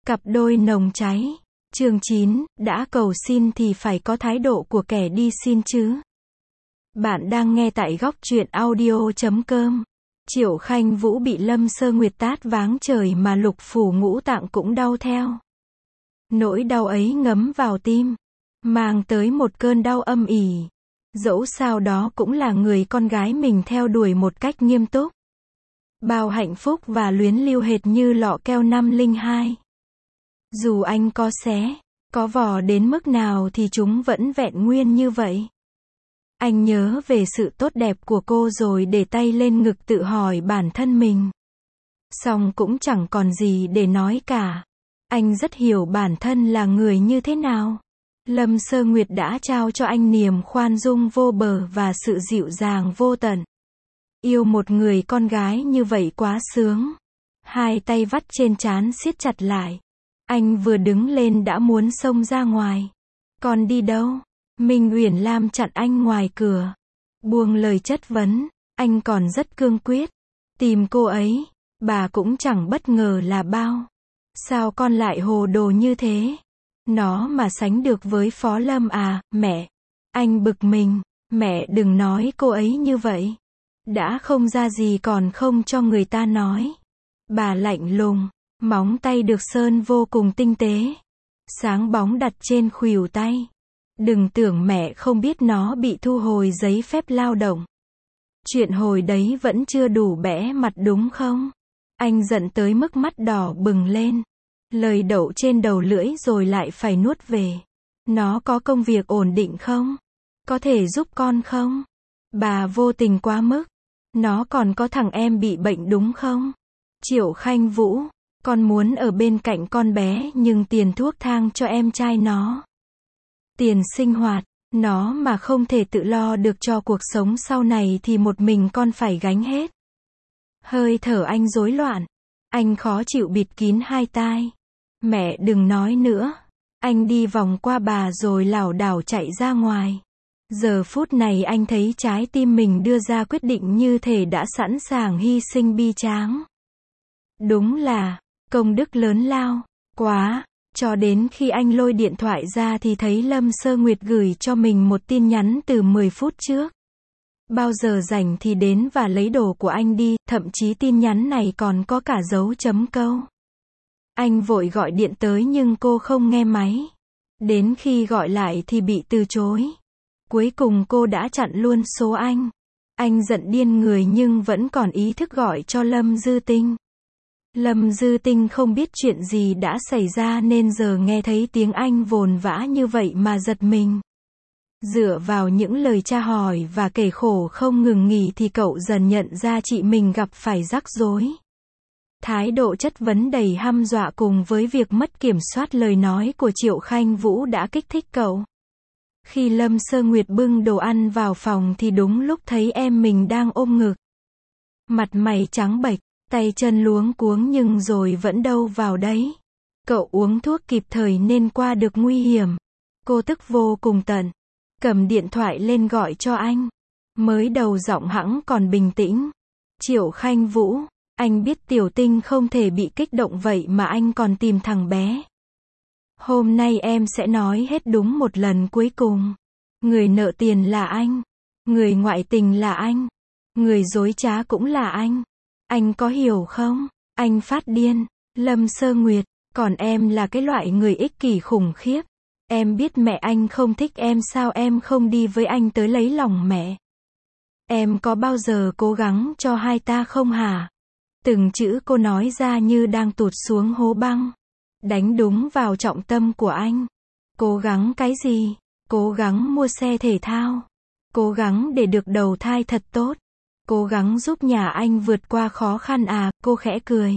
Cặp đôi nồng cháy. Chương 9, đã cầu xin thì phải có thái độ của kẻ đi xin chứ. Bạn đang nghe tại góc truyện audio.com. Triệu Khanh Vũ bị Lâm Sơ Nguyệt tát váng trời mà lục phủ ngũ tạng cũng đau theo. Nỗi đau ấy ngấm vào tim, mang tới một cơn đau âm ỉ. Dẫu sao đó cũng là người con gái mình theo đuổi một cách nghiêm túc. Bao hạnh phúc và luyến lưu hệt như lọ keo 502. Dù anh có xé, có vò đến mức nào thì chúng vẫn vẹn nguyên như vậy. Anh nhớ về sự tốt đẹp của cô rồi để tay lên ngực tự hỏi bản thân mình. Song cũng chẳng còn gì để nói cả. Anh rất hiểu bản thân là người như thế nào. Lâm Sơ Nguyệt đã trao cho anh niềm khoan dung vô bờ và sự dịu dàng vô tận. Yêu một người con gái như vậy quá sướng. Hai tay vắt trên trán siết chặt lại. Anh vừa đứng lên đã muốn xông ra ngoài. Còn đi đâu? Minh Uyển Lam chặn anh ngoài cửa. Buông lời chất vấn, anh còn rất cương quyết. Tìm cô ấy, bà cũng chẳng bất ngờ là bao. Sao con lại hồ đồ như thế? Nó mà sánh được với Phó Lâm à, mẹ? Anh bực mình, mẹ đừng nói cô ấy như vậy. Đã không ra gì còn không cho người ta nói. Bà lạnh lùng, móng tay được sơn vô cùng tinh tế. Sáng bóng đặt trên khuỷu tay. Đừng tưởng mẹ không biết nó bị thu hồi giấy phép lao động. Chuyện hồi đấy vẫn chưa đủ bẽ mặt đúng không? Anh giận tới mức mắt đỏ bừng lên. Lời đậu trên đầu lưỡi rồi lại phải nuốt về. Nó có công việc ổn định không? Có thể giúp con không? Bà vô tình quá mức. Nó còn có thằng em bị bệnh đúng không? Triệu Khanh Vũ, con muốn ở bên cạnh con bé nhưng tiền thuốc thang cho em trai nó. Tiền sinh hoạt, nó mà không thể tự lo được cho cuộc sống sau này thì một mình con phải gánh hết. Hơi thở anh rối loạn. Anh khó chịu bịt kín hai tai. Mẹ đừng nói nữa. Anh đi vòng qua bà rồi lảo đảo chạy ra ngoài. Giờ phút này anh thấy trái tim mình đưa ra quyết định như thể đã sẵn sàng hy sinh bi tráng. Đúng là, công đức lớn lao, quá. Cho đến khi anh lôi điện thoại ra thì thấy Lâm Sơ Nguyệt gửi cho mình một tin nhắn từ 10 phút trước. Bao giờ rảnh thì đến và lấy đồ của anh đi, thậm chí tin nhắn này còn có cả dấu chấm câu. Anh vội gọi điện tới nhưng cô không nghe máy. Đến khi gọi lại thì bị từ chối. Cuối cùng cô đã chặn luôn số anh. Anh giận điên người nhưng vẫn còn ý thức gọi cho Lâm Dư Tinh. Lâm Dư Tinh không biết chuyện gì đã xảy ra nên giờ nghe thấy tiếng anh vồn vã như vậy mà giật mình. Dựa vào những lời tra hỏi và kể khổ không ngừng nghỉ thì cậu dần nhận ra chị mình gặp phải rắc rối. Thái độ chất vấn đầy hăm dọa cùng với việc mất kiểm soát lời nói của Triệu Khanh Vũ đã kích thích cậu. Khi Lâm Sơ Nguyệt bưng đồ ăn vào phòng thì đúng lúc thấy em mình đang ôm ngực. Mặt mày trắng bệch, tay chân luống cuống nhưng rồi vẫn đâu vào đấy. Cậu uống thuốc kịp thời nên qua được nguy hiểm. Cô tức vô cùng tận. Cầm điện thoại lên gọi cho anh. Mới đầu giọng hẵng còn bình tĩnh. Triệu Khanh Vũ, anh biết Tiểu Tinh không thể bị kích động vậy mà anh còn tìm thằng bé. Hôm nay em sẽ nói hết đúng một lần cuối cùng. Người nợ tiền là anh. Người ngoại tình là anh. Người dối trá cũng là anh. Anh có hiểu không? Anh phát điên. Lâm Sơ Nguyệt, còn em là cái loại người ích kỷ khủng khiếp. Em biết mẹ anh không thích em sao em không đi với anh tới lấy lòng mẹ? Em có bao giờ cố gắng cho hai ta không hả? Từng chữ cô nói ra như đang tụt xuống hố băng. Đánh đúng vào trọng tâm của anh. Cố gắng cái gì? Cố gắng mua xe thể thao. Cố gắng để được đầu thai thật tốt. Cố gắng giúp nhà anh vượt qua khó khăn à, cô khẽ cười.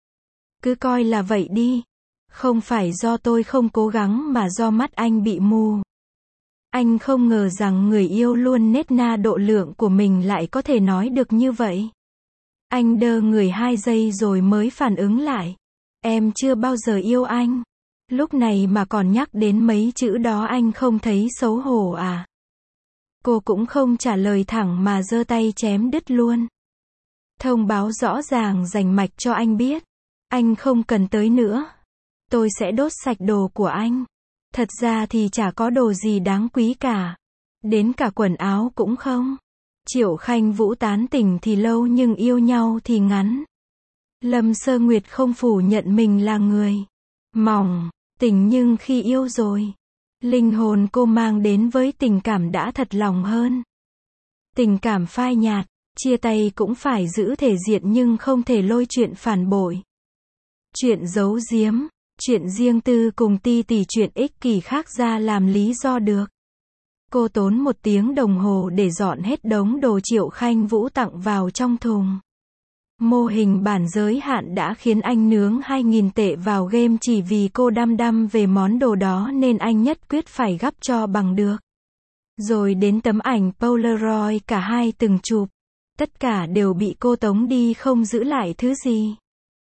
Cứ coi là vậy đi. Không phải do tôi không cố gắng mà do mắt anh bị mù. Anh không ngờ rằng người yêu luôn nết na độ lượng của mình lại có thể nói được như vậy. Anh đơ người 2 giây rồi mới phản ứng lại. Em chưa bao giờ yêu anh. Lúc này mà còn nhắc đến mấy chữ đó anh không thấy xấu hổ à? Cô cũng không trả lời thẳng mà giơ tay chém đứt luôn. Thông báo rõ ràng rành mạch cho anh biết. Anh không cần tới nữa. tôi sẽ đốt sạch đồ của anh. Thật ra thì chả có đồ gì đáng quý cả. Đến cả quần áo cũng không. Triệu Khanh Vũ tán tỉnh thì lâu nhưng yêu nhau thì ngắn. Lâm Sơ Nguyệt không phủ nhận mình là người mỏng, tình nhưng khi yêu rồi, linh hồn cô mang đến với tình cảm đã thật lòng hơn. Tình cảm phai nhạt, chia tay cũng phải giữ thể diện nhưng không thể lôi chuyện phản bội. Chuyện giấu giếm, chuyện riêng tư cùng ti tỉ chuyện ích kỷ khác ra làm lý do được. Cô tốn 1 tiếng đồng hồ để dọn hết đống đồ Triệu Khanh Vũ tặng vào trong thùng. Mô hình bản giới hạn đã khiến anh nướng 2.000 tệ vào game chỉ vì cô đăm đăm về món đồ đó nên anh nhất quyết phải gắp cho bằng được. Rồi đến tấm ảnh Polaroid cả hai từng chụp. Tất cả đều bị cô tống đi không giữ lại thứ gì.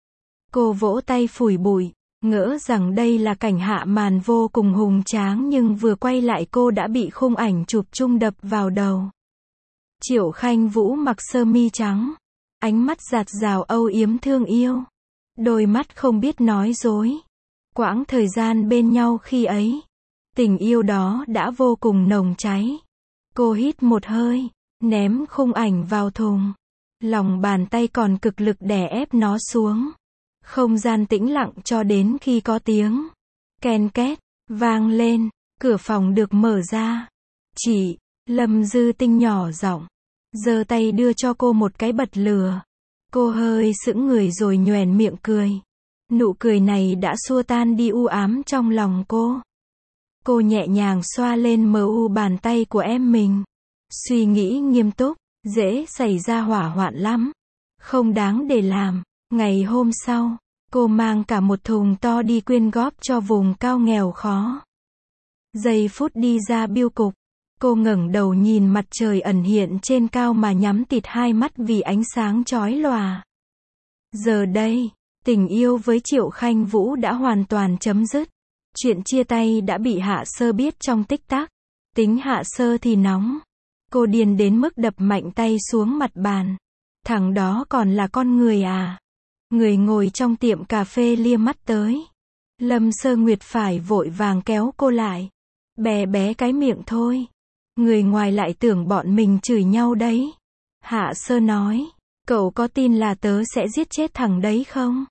Cô vỗ tay phủi bụi, ngỡ rằng đây là cảnh hạ màn vô cùng hùng tráng nhưng vừa quay lại cô đã bị khung ảnh chụp chung đập vào đầu. Triệu Khanh Vũ mặc sơ mi trắng. Ánh mắt dạt dào âu yếm thương yêu. Đôi mắt không biết nói dối. Quãng thời gian bên nhau khi ấy. Tình yêu đó đã vô cùng nồng cháy. Cô hít một hơi, ném khung ảnh vào thùng. Lòng bàn tay còn cực lực đè ép nó xuống. Không gian tĩnh lặng cho đến khi có tiếng ken két vang lên, cửa phòng được mở ra. Chị, Lâm Dư Tinh nhỏ giọng, giơ tay đưa cho cô một cái bật lửa. Cô hơi sững người rồi nhoẻn miệng cười. Nụ cười này đã xua tan đi u ám trong lòng cô. Cô nhẹ nhàng xoa lên mờ u bàn tay của em mình. Suy nghĩ nghiêm túc, dễ xảy ra hỏa hoạn lắm. Không đáng để làm. Ngày hôm sau, cô mang cả một thùng to đi quyên góp cho vùng cao nghèo khó. Giây phút đi ra bưu cục, cô ngẩng đầu nhìn mặt trời ẩn hiện trên cao mà nhắm tịt hai mắt vì ánh sáng chói lòa. Giờ đây, tình yêu với Triệu Khanh Vũ đã hoàn toàn chấm dứt. Chuyện chia tay đã bị Hạ Sơ biết trong tích tắc. Tính Hạ Sơ thì nóng. Cô điên đến mức đập mạnh tay xuống mặt bàn. Thằng đó còn là con người à? Người ngồi trong tiệm cà phê lia mắt tới. Lâm Sơ Nguyệt phải vội vàng kéo cô lại. Bé bé cái miệng thôi. Người ngoài lại tưởng bọn mình chửi nhau đấy. Hạ Sơ nói, cậu có tin là tớ sẽ giết chết thằng đấy không?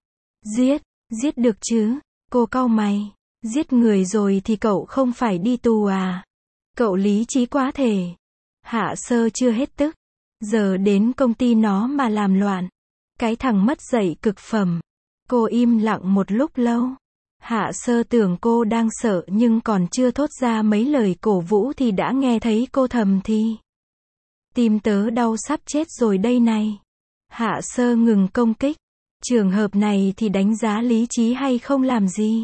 Giết được chứ? Cô cau mày. Giết người rồi thì cậu không phải đi tù à? Cậu lý trí quá thể. Hạ Sơ chưa hết tức. Giờ đến công ty nó mà làm loạn. Cái thằng mất dạy cực phẩm. Cô im lặng một lúc lâu. Hạ Sơ tưởng cô đang sợ nhưng còn chưa thốt ra mấy lời cổ vũ thì đã nghe thấy cô thầm thì. Tim tớ đau sắp chết rồi đây này. Hạ Sơ ngừng công kích. Trường hợp này thì đánh giá lý trí hay không làm gì.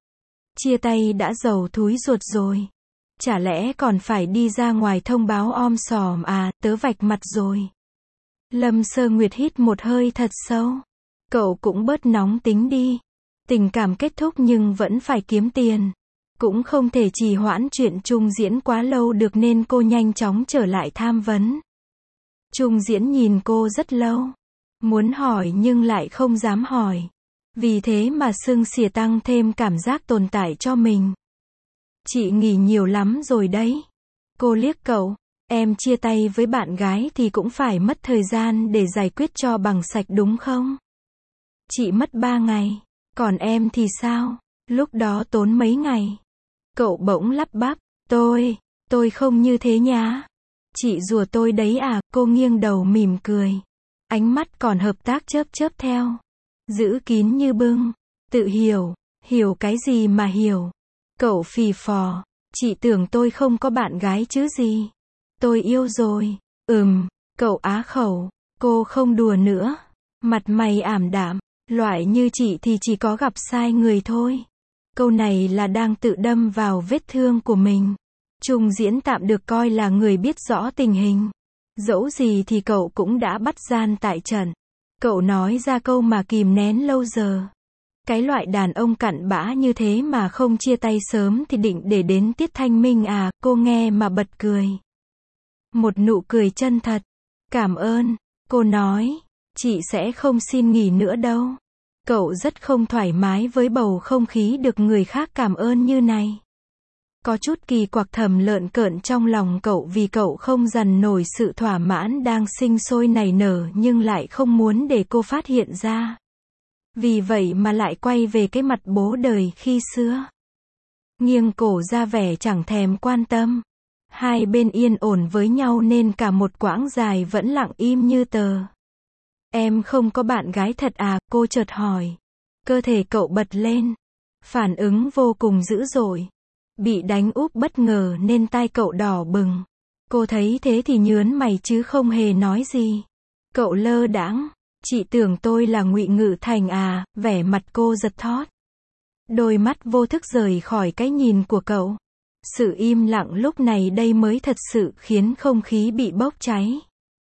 Chia tay đã dầu thúi ruột rồi. Chả lẽ còn phải đi ra ngoài thông báo om sòm à, tớ vạch mặt rồi. Lâm Sơ Nguyệt hít một hơi thật sâu. Cậu cũng bớt nóng tính đi. Tình cảm kết thúc nhưng vẫn phải kiếm tiền. Cũng không thể trì hoãn chuyện Trung Diễn quá lâu được nên cô nhanh chóng trở lại tham vấn. Trung Diễn nhìn cô rất lâu. Muốn hỏi nhưng lại không dám hỏi. Vì thế mà sưng xỉa tăng thêm cảm giác tồn tại cho mình. Chị nghỉ nhiều lắm rồi đấy. Cô liếc cậu. Em chia tay với bạn gái thì cũng phải mất thời gian để giải quyết cho bằng sạch đúng không? Chị mất 3 ngày. Còn em thì sao? Lúc đó tốn mấy ngày? Cậu bỗng lắp bắp. Tôi không như thế nhá. Chị rủa tôi đấy à? Cô nghiêng đầu mỉm cười. Ánh mắt còn hợp tác chớp theo. Giữ kín như bưng. Tự hiểu cái gì mà hiểu. Cậu phì phò. Chị tưởng tôi không có bạn gái chứ gì. Tôi yêu rồi. Cậu á khẩu. Cô không đùa nữa. Mặt mày ảm đạm. Loại như chị thì chỉ có gặp sai người thôi. Câu này là đang tự đâm vào vết thương của mình. Trung Diễn tạm được coi là người biết rõ tình hình. Dẫu gì thì cậu cũng đã bắt gian tại trận. Cậu nói ra câu mà kìm nén lâu giờ. Cái loại đàn ông cặn bã như thế mà không chia tay sớm thì định để đến tiết thanh minh à? Cô nghe mà bật cười. Một nụ cười chân thật. Cảm ơn. Cô nói. Chị sẽ không xin nghỉ nữa đâu. Cậu rất không thoải mái với bầu không khí được người khác cảm ơn như này. Có chút kỳ quặc thầm lợn cợn trong lòng cậu vì cậu không dằn nổi sự thỏa mãn đang sinh sôi nảy nở nhưng lại không muốn để cô phát hiện ra. Vì vậy mà lại quay về cái mặt bố đời khi xưa. Nghiêng cổ ra vẻ chẳng thèm quan tâm. Hai bên yên ổn với nhau nên cả một quãng dài vẫn lặng im như tờ. Em không có bạn gái thật à, cô chợt hỏi. Cơ thể cậu bật lên. Phản ứng vô cùng dữ dội. Bị đánh úp bất ngờ nên tai cậu đỏ bừng. Cô thấy thế thì nhớn mày chứ không hề nói gì. Cậu lơ đãng. Chị tưởng tôi là Ngụy Ngự Thành à, vẻ mặt cô giật thót. Đôi mắt vô thức rời khỏi cái nhìn của cậu. Sự im lặng lúc này đây mới thật sự khiến không khí bị bốc cháy.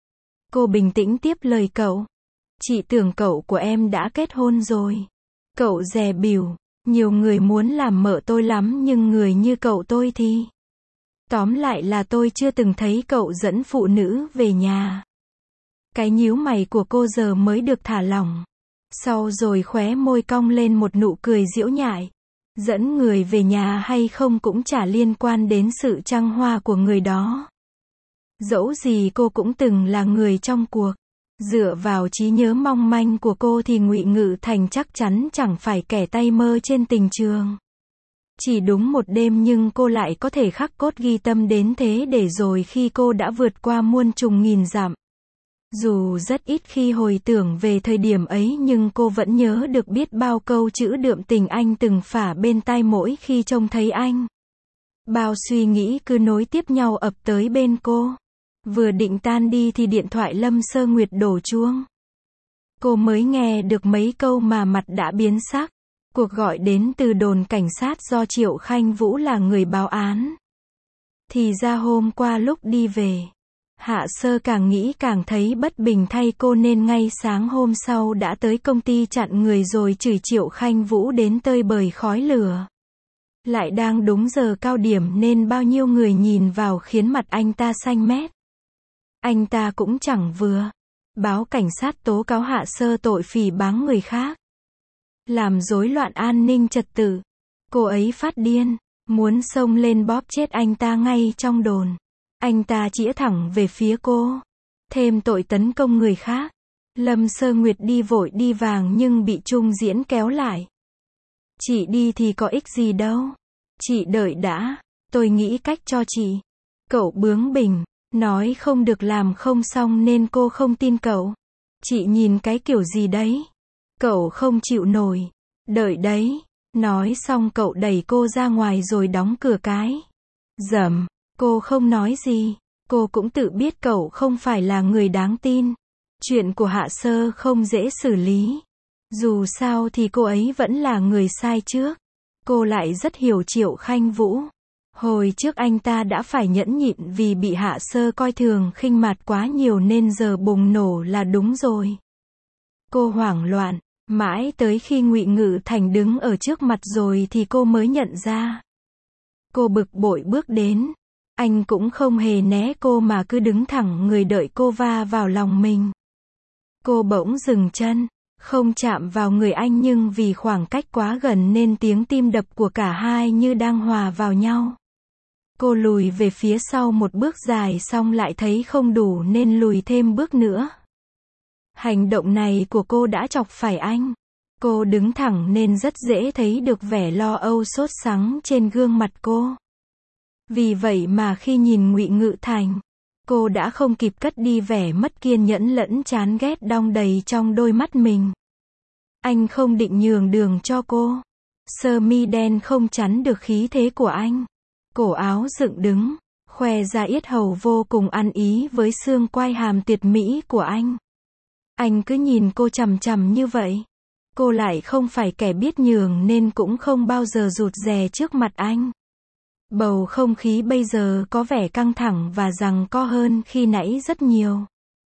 Cô bình tĩnh tiếp lời cậu. Chị tưởng cậu của em đã kết hôn rồi. Cậu dè bỉu. Nhiều người muốn làm mợ tôi lắm nhưng người như cậu tôi thì... Tóm lại là tôi chưa từng thấy cậu dẫn phụ nữ về nhà. Cái nhíu mày của cô giờ mới được thả lỏng. Sau rồi khóe môi cong lên một nụ cười giễu nhại. Dẫn người về nhà hay không cũng chả liên quan đến sự trăng hoa của người đó. Dẫu gì cô cũng từng là người trong cuộc. Dựa vào trí nhớ mong manh của cô thì Ngụy Ngự Thành chắc chắn chẳng phải kẻ tay mơ trên tình trường. Chỉ đúng một đêm nhưng cô lại có thể khắc cốt ghi tâm đến thế để rồi khi cô đã vượt qua muôn trùng nghìn dặm. Dù rất ít khi hồi tưởng về thời điểm ấy nhưng cô vẫn nhớ được biết bao câu chữ đượm tình anh từng phả bên tai mỗi khi trông thấy anh. Bao suy nghĩ cứ nối tiếp nhau ập tới bên cô. Vừa định tan đi thì điện thoại Lâm Sơ Nguyệt đổ chuông. Cô mới nghe được mấy câu mà mặt đã biến sắc. Cuộc gọi đến từ đồn cảnh sát do Triệu Khanh Vũ là người báo án. Thì ra hôm qua lúc đi về, Hạ Sơ càng nghĩ càng thấy bất bình thay cô nên ngay sáng hôm sau đã tới công ty chặn người rồi chửi Triệu Khanh Vũ đến tơi bời khói lửa. Lại đang đúng giờ cao điểm nên bao nhiêu người nhìn vào khiến mặt anh ta xanh mét. Anh ta cũng chẳng vừa báo cảnh sát tố cáo Hạ Sơ tội phỉ báng người khác, làm rối loạn an ninh trật tự. Cô ấy phát điên, muốn xông lên bóp chết anh ta ngay trong đồn. Anh ta chĩa thẳng về phía cô, thêm tội tấn công người khác. Lâm Sơ Nguyệt đi vội đi vàng nhưng bị Trung Diễn kéo lại. Chị đi thì có ích gì đâu. Chị đợi đã, tôi nghĩ cách cho chị. Cậu bướng bỉnh, nói không được làm không xong nên cô không tin cậu. Chị nhìn cái kiểu gì đấy? Cậu không chịu nổi. Đợi đấy. Nói xong cậu đẩy cô ra ngoài rồi đóng cửa cái. Dầm. Cô không nói gì. Cô cũng tự biết cậu không phải là người đáng tin. Chuyện của Hạ Sơ không dễ xử lý. Dù sao thì cô ấy vẫn là người sai trước. Cô lại rất hiểu Triệu Khanh Vũ. Hồi trước anh ta đã phải nhẫn nhịn vì bị Hạ Sơ coi thường khinh mạt quá nhiều nên giờ bùng nổ là đúng rồi. Cô hoảng loạn, mãi tới khi Ngụy Ngự Thành đứng ở trước mặt rồi thì cô mới nhận ra. Cô bực bội bước đến. Anh cũng không hề né cô mà cứ đứng thẳng người đợi cô va vào lòng mình. Cô bỗng dừng chân, không chạm vào người anh nhưng vì khoảng cách quá gần nên tiếng tim đập của cả hai như đang hòa vào nhau. Cô lùi về phía sau một bước dài xong lại thấy không đủ nên lùi thêm bước nữa. Hành động này của cô đã chọc phải anh. Cô đứng thẳng nên rất dễ thấy được vẻ lo âu sốt sắng trên gương mặt cô. Vì vậy mà khi nhìn Ngụy Ngự Thành, cô đã không kịp cất đi vẻ mất kiên nhẫn lẫn chán ghét đong đầy trong đôi mắt mình. Anh không định nhường đường cho cô. Sơ mi đen không chắn được khí thế của anh. Cổ áo dựng đứng, khoe ra yết hầu vô cùng ăn ý với xương quai hàm tuyệt mỹ của anh. Anh cứ nhìn cô chằm chằm như vậy. Cô lại không phải kẻ biết nhường nên cũng không bao giờ rụt rè trước mặt anh. Bầu không khí bây giờ có vẻ căng thẳng và giằng co hơn khi nãy rất nhiều.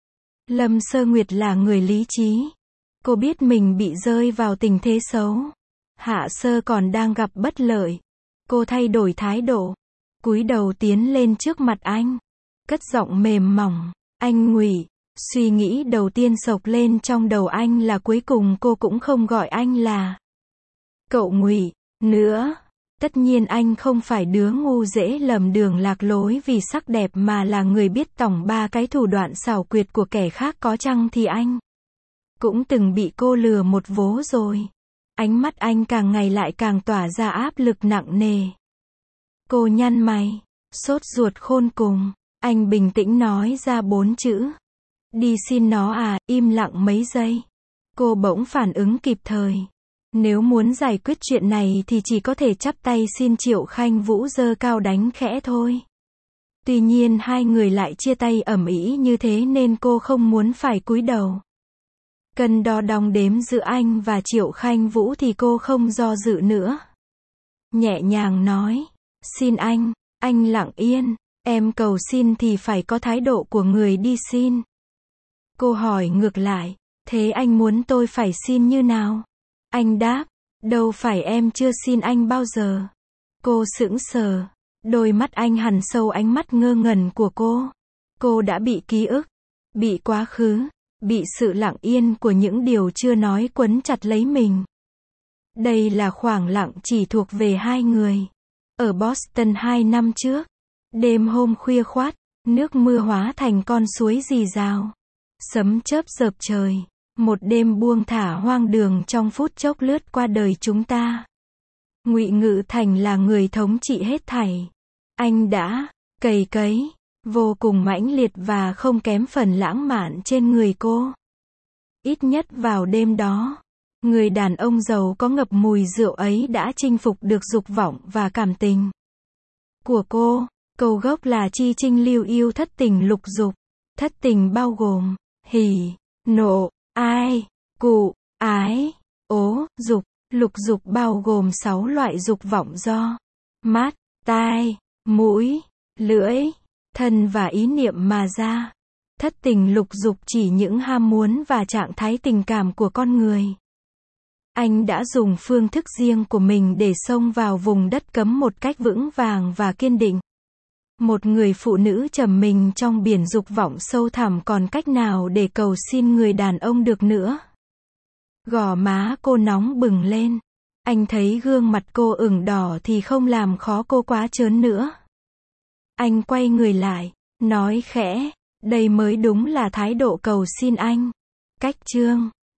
Lâm Sơ Nguyệt là người lý trí. Cô biết mình bị rơi vào tình thế xấu. Hạ Sơ còn đang gặp bất lợi. Cô thay đổi thái độ, cúi đầu tiến lên trước mặt anh, cất giọng mềm mỏng. Anh Ngụy, Suy nghĩ đầu tiên xộc lên trong đầu anh là cuối cùng cô cũng không gọi anh là cậu Ngụy nữa. Tất nhiên anh không phải đứa ngu dễ lầm đường lạc lối vì sắc đẹp mà là người biết tòng ba cái thủ đoạn xảo quyệt của kẻ khác, có chăng thì anh cũng từng bị cô lừa một vố rồi. Ánh mắt anh càng ngày lại càng tỏa ra áp lực nặng nề. Cô nhăn mày, sốt ruột khôn cùng. Anh bình tĩnh nói ra 4 chữ. Đi xin nó à, im lặng mấy giây. Cô bỗng phản ứng kịp thời. Nếu muốn giải quyết chuyện này thì chỉ có thể chắp tay xin Triệu Khanh Vũ giơ cao đánh khẽ thôi. Tuy nhiên hai người lại chia tay ầm ĩ như thế nên cô không muốn phải cúi đầu. Cân đo đong đếm giữa anh và Triệu Khanh Vũ thì cô không do dự nữa. Nhẹ nhàng nói, xin anh lặng yên, em cầu xin thì phải có thái độ của người đi xin. Cô hỏi ngược lại, thế anh muốn tôi phải xin như nào? Anh đáp, đâu phải em chưa xin anh bao giờ. Cô sững sờ, đôi mắt anh hằn sâu ánh mắt ngơ ngẩn của cô. Cô đã bị ký ức, bị quá khứ, bị sự lặng yên của những điều chưa nói quấn chặt lấy mình. Đây là khoảng lặng chỉ thuộc về hai người. Ở Boston 2 năm trước, đêm hôm khuya khoắt, nước mưa hóa thành con suối rì rào. Sấm chớp dợp trời. Một đêm buông thả hoang đường trong phút chốc lướt qua đời chúng ta. Ngụy Ngự Thành là người thống trị hết thảy. Anh đã cày cấy vô cùng mãnh liệt và không kém phần lãng mạn trên người cô. Ít nhất vào đêm đó, người đàn ông giàu có ngập mùi rượu ấy đã chinh phục được dục vọng và cảm tình của cô. Câu gốc là chi trinh lưu yêu thất tình lục dục. Thất tình bao gồm hỉ, nộ, ai, cụ, ái, ố, dục. Lục dục bao gồm 6 loại dục vọng do mắt, tai, mũi, lưỡi, thân và ý niệm mà ra. Thất tình lục dục chỉ những ham muốn và trạng thái tình cảm của con người. Anh đã dùng phương thức riêng của mình để xông vào vùng đất cấm một cách vững vàng và kiên định. Một người phụ nữ trầm mình trong biển dục vọng sâu thẳm còn cách nào để cầu xin người đàn ông được nữa. Gò má cô nóng bừng lên. Anh thấy gương mặt cô ửng đỏ thì không làm khó cô quá trớn nữa. Anh quay người lại, nói khẽ, đây mới đúng là thái độ cầu xin anh. Cách chương